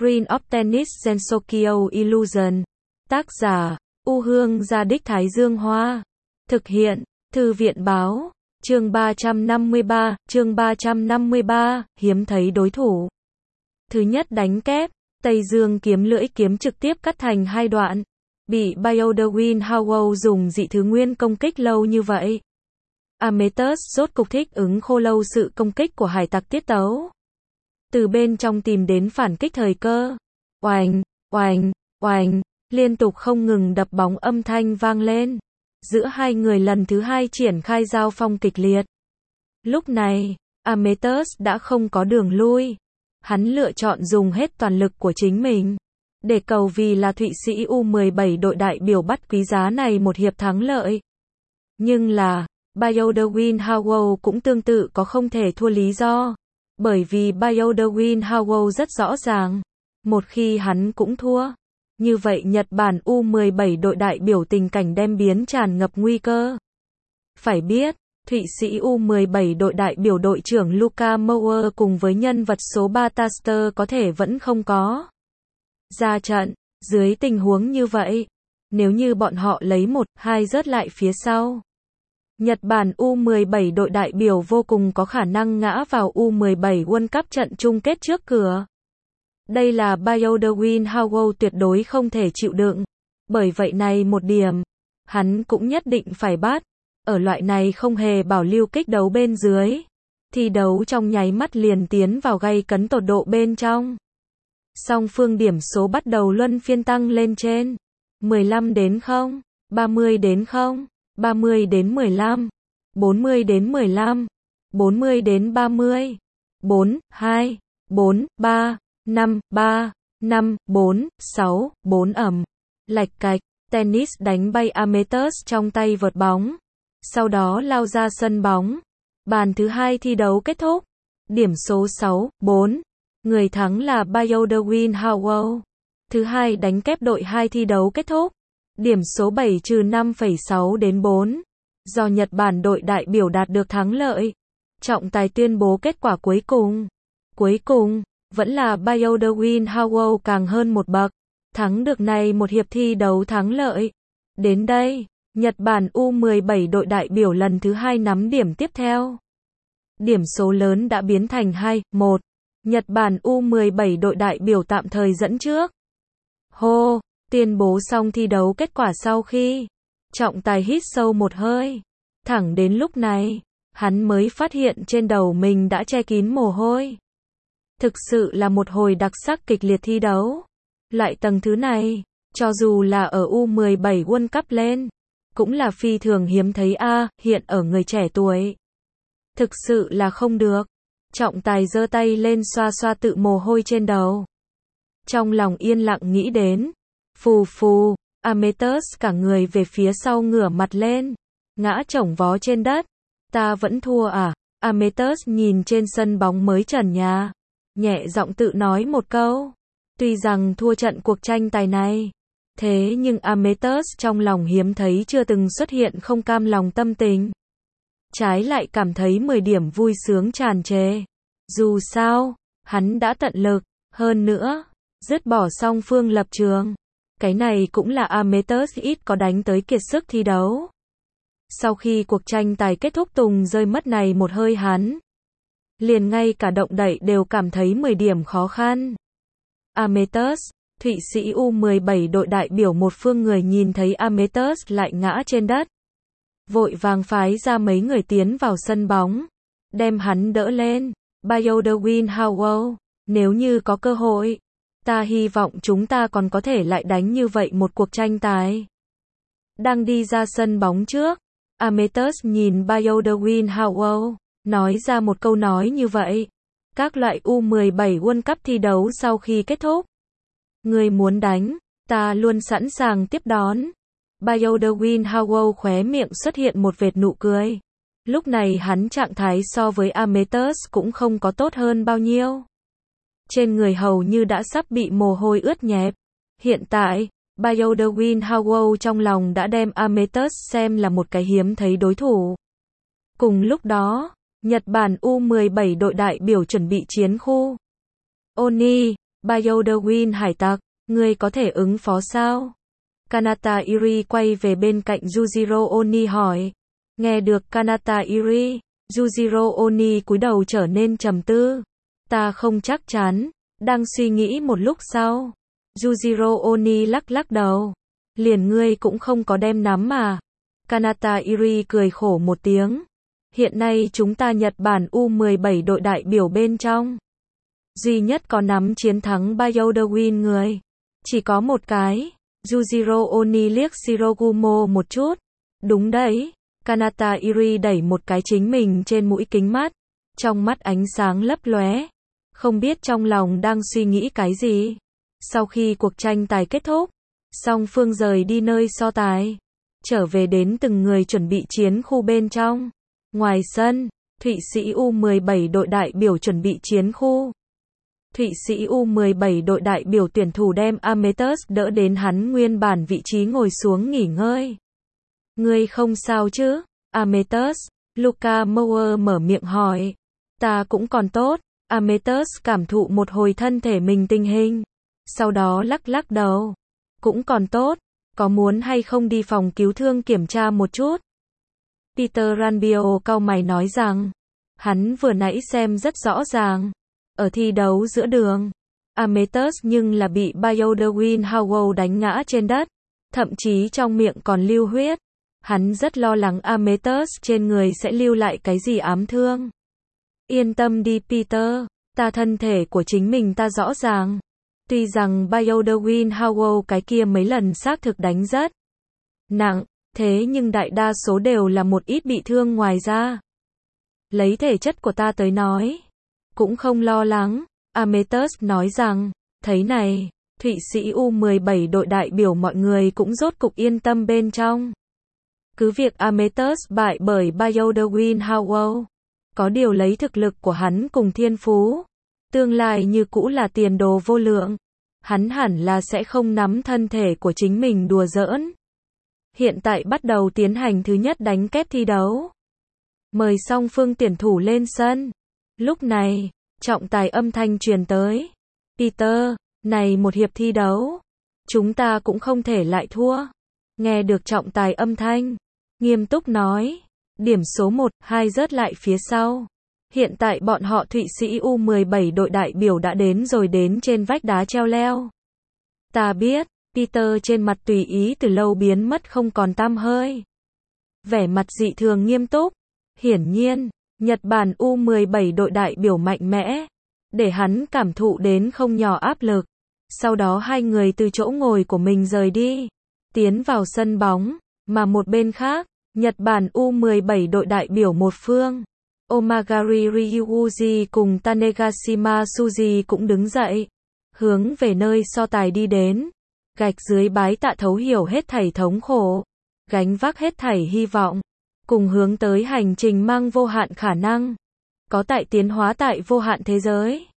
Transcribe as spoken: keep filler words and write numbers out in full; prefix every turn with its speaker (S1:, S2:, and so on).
S1: Screen of Tennis Gensokyo Illusion. Tác giả, U Hương Gia Đích Thái Dương Hoa. Thực hiện, Thư viện Báo. Chương ba trăm năm mươi ba, chương ba trăm năm mươi ba, hiếm thấy đối thủ. Thứ nhất đánh kép, Tây Dương kiếm lưỡi kiếm trực tiếp cắt thành hai đoạn. Bị Bioderwin Howell dùng dị thứ nguyên công kích lâu như vậy. Amethyst rốt cục thích ứng khô lâu sự công kích của hải tặc tiết tấu. Từ bên trong tìm đến phản kích thời cơ. Oành, oành, oành, liên tục không ngừng đập bóng âm thanh vang lên. Giữa hai người lần thứ hai triển khai giao phong kịch liệt. Lúc này, Amethyst đã không có đường lui. Hắn lựa chọn dùng hết toàn lực của chính mình. Để cầu vì là Thụy Sĩ U mười bảy đội đại biểu bắt quý giá này một hiệp thắng lợi. Nhưng là, Bioderwin Howell cũng tương tự có không thể thua lý do. Bởi vì Bioderwin Howell rất rõ ràng. Một khi hắn cũng thua. Như vậy Nhật Bản U mười bảy đội đại biểu tình cảnh đem biến tràn ngập nguy cơ. Phải biết, Thụy Sĩ U mười bảy đội đại biểu đội trưởng Luca Mauer cùng với nhân vật số ba Taster có thể vẫn không có ra trận. Dưới tình huống như vậy, nếu như bọn họ lấy một, hai rớt lại phía sau, Nhật Bản U mười bảy đội đại biểu vô cùng có khả năng ngã vào U mười bảy World Cup trận chung kết trước cửa. Đây là Bioderwin Howell tuyệt đối không thể chịu đựng. Bởi vậy này một điểm, hắn cũng nhất định phải bắt. Ở loại này không hề bảo lưu kích đấu bên dưới. Thi đấu trong nháy mắt liền tiến vào gay cấn tột độ bên trong. Song phương điểm số bắt đầu luân phiên tăng lên trên. mười lăm đến không, ba mươi đến không, ba mươi đến mười lăm, bốn mươi đến mười lăm, bốn mươi đến ba mươi, bốn, hai, bốn, ba, năm, ba, năm, bốn, sáu, bốn ầm. Lạch cạch, tennis đánh bay Amethyst trong tay vợt bóng. Sau đó lao ra sân bóng. Bàn thứ hai thi đấu kết thúc. Điểm số sáu, bốn. Người thắng là Bioderwin Howell. Thứ hai đánh kép đội hai thi đấu kết thúc. Điểm số bảy trừ năm phẩy sáu đến bốn. Do Nhật Bản đội đại biểu đạt được thắng lợi. Trọng tài tuyên bố kết quả cuối cùng. Cuối cùng, vẫn là Bioderwin Howell càng hơn một bậc. Thắng được này một hiệp thi đấu thắng lợi. Đến đây, Nhật Bản U mười bảy đội đại biểu lần thứ hai nắm điểm tiếp theo. Điểm số lớn đã biến thành hai, một. Nhật Bản U mười bảy đội đại biểu tạm thời dẫn trước. Hô, tuyên bố xong thi đấu kết quả sau khi trọng tài hít sâu một hơi. Thẳng đến lúc này, hắn mới phát hiện trên đầu mình đã che kín mồ hôi. Thực sự là một hồi đặc sắc kịch liệt thi đấu. Loại tầng thứ này, cho dù là ở U mười bảy World Cup lên, cũng là phi thường hiếm thấy a, à, hiện ở người trẻ tuổi. Thực sự là không được. Trọng tài giơ tay lên xoa xoa tự mồ hôi trên đầu. Trong lòng yên lặng nghĩ đến. Phù phù, Amethyst cả người về phía sau ngửa mặt lên. Ngã chổng vó trên đất. Ta vẫn thua à? Amethyst nhìn trên sân bóng mới trần nhà. Nhẹ giọng tự nói một câu. Tuy rằng thua trận cuộc tranh tài này. Thế nhưng Amethyst trong lòng hiếm thấy chưa từng xuất hiện không cam lòng tâm tình. Trái lại cảm thấy mười điểm vui sướng tràn trề. Dù sao, hắn đã tận lực, hơn nữa, dứt bỏ song phương lập trường. Cái này cũng là Amethyst ít có đánh tới kiệt sức thi đấu. Sau khi cuộc tranh tài kết thúc Tùng rơi mất này một hơi hắn. Liền ngay cả động đậy đều cảm thấy mười điểm khó khăn. Amethyst, Thụy Sĩ U mười bảy đội đại biểu một phương người nhìn thấy Amethyst lại ngã trên đất. Vội vàng phái ra mấy người tiến vào sân bóng. Đem hắn đỡ lên. Bioderwin Howell, nếu như có cơ hội, ta hy vọng chúng ta còn có thể lại đánh như vậy một cuộc tranh tài. Đang đi ra sân bóng trước, Amethyst nhìn Bioderwin Howell, nói ra một câu nói như vậy. Các loại U mười bảy World Cup thi đấu sau khi kết thúc. Người muốn đánh, ta luôn sẵn sàng tiếp đón. Bioderwin Howell khóe miệng xuất hiện một vệt nụ cười. Lúc này hắn trạng thái so với Amethyst cũng không có tốt hơn bao nhiêu. Trên người hầu như đã sắp bị mồ hôi ướt nhẹp. Hiện tại, Bioderwin Howell trong lòng đã đem Amethyst xem là một cái hiếm thấy đối thủ. Cùng lúc đó, Nhật Bản U mười bảy đội đại biểu chuẩn bị chiến khu. Oni, Biodewin hải tặc, ngươi có thể ứng phó sao? Kanata Iri quay về bên cạnh Yujiro Oni hỏi. Nghe được Kanata Iri, Yujiro Oni cúi đầu trở nên trầm tư. Ta không chắc chắn, đang suy nghĩ một lúc sau. Yujiro Oni lắc lắc đầu. Liền ngươi cũng không có đem nắm mà. Kanata Iri cười khổ một tiếng. Hiện nay chúng ta Nhật Bản U mười bảy đội đại biểu bên trong. Duy nhất có nắm chiến thắng Biodewin người. Chỉ có một cái. Yujiro Oni liếc Shirogumo một chút. Đúng đấy. Kanata Iri đẩy một cái chính mình trên mũi kính mắt. Trong mắt ánh sáng lấp lóe. Không biết trong lòng đang suy nghĩ cái gì. Sau khi cuộc tranh tài kết thúc, song phương rời đi nơi so tài. Trở về đến từng người chuẩn bị chiến khu bên trong. Ngoài sân, Thụy Sĩ U mười bảy đội đại biểu chuẩn bị chiến khu. Thụy Sĩ U mười bảy đội đại biểu tuyển thủ đem Ametus đỡ đến hắn nguyên bản vị trí ngồi xuống nghỉ ngơi. Ngươi không sao chứ? Ametus, Luka Mower mở miệng hỏi. Ta cũng còn tốt. Ametus cảm thụ một hồi thân thể mình tình hình. Sau đó lắc lắc đầu. Cũng còn tốt. Có muốn hay không đi phòng cứu thương kiểm tra một chút? Peter Ranbio cau mày nói rằng. Hắn vừa nãy xem rất rõ ràng. Ở thi đấu giữa đường, Ametus nhưng là bị Biodewin Howell đánh ngã trên đất. Thậm chí trong miệng còn lưu huyết. Hắn rất lo lắng Ametus trên người sẽ lưu lại cái gì ám thương. Yên tâm đi Peter, ta thân thể của chính mình ta rõ ràng. Tuy rằng Biodewin Howell cái kia mấy lần xác thực đánh rất nặng, thế nhưng đại đa số đều là một ít bị thương ngoài ra. Lấy thể chất của ta tới nói, cũng không lo lắng. Ametus nói rằng, thấy này, Thụy Sĩ U mười bảy đội đại biểu mọi người cũng rốt cục yên tâm bên trong. Cứ việc Ametus bại bởi Biodewin Howell, có điều lấy thực lực của hắn cùng thiên phú, tương lai như cũ là tiền đồ vô lượng. Hắn hẳn là sẽ không nắm thân thể của chính mình đùa giỡn. Hiện tại bắt đầu tiến hành thứ nhất đánh kép thi đấu. Mời song phương tuyển thủ lên sân. Lúc này, trọng tài âm thanh truyền tới. Peter, này một hiệp thi đấu, chúng ta cũng không thể lại thua. Nghe được trọng tài âm thanh, nghiêm túc nói, điểm số một, hai rớt lại phía sau. Hiện tại bọn họ Thụy Sĩ U mười bảy đội đại biểu đã đến rồi đến trên vách đá treo leo. Ta biết, Peter trên mặt tùy ý từ lâu biến mất không còn tăm hơi. Vẻ mặt dị thường nghiêm túc. Hiển nhiên, Nhật Bản U mười bảy đội đại biểu mạnh mẽ, để hắn cảm thụ đến không nhỏ áp lực. Sau đó hai người từ chỗ ngồi của mình rời đi, tiến vào sân bóng, mà một bên khác, Nhật Bản U mười bảy đội đại biểu một phương, Omagari Ryuji cùng Tanegashima Suji cũng đứng dậy, hướng về nơi so tài đi đến, gạch dưới bái tạ thấu hiểu hết thảy thống khổ, gánh vác hết thảy hy vọng, cùng hướng tới hành trình mang vô hạn khả năng, có tại tiến hóa tại vô hạn thế giới.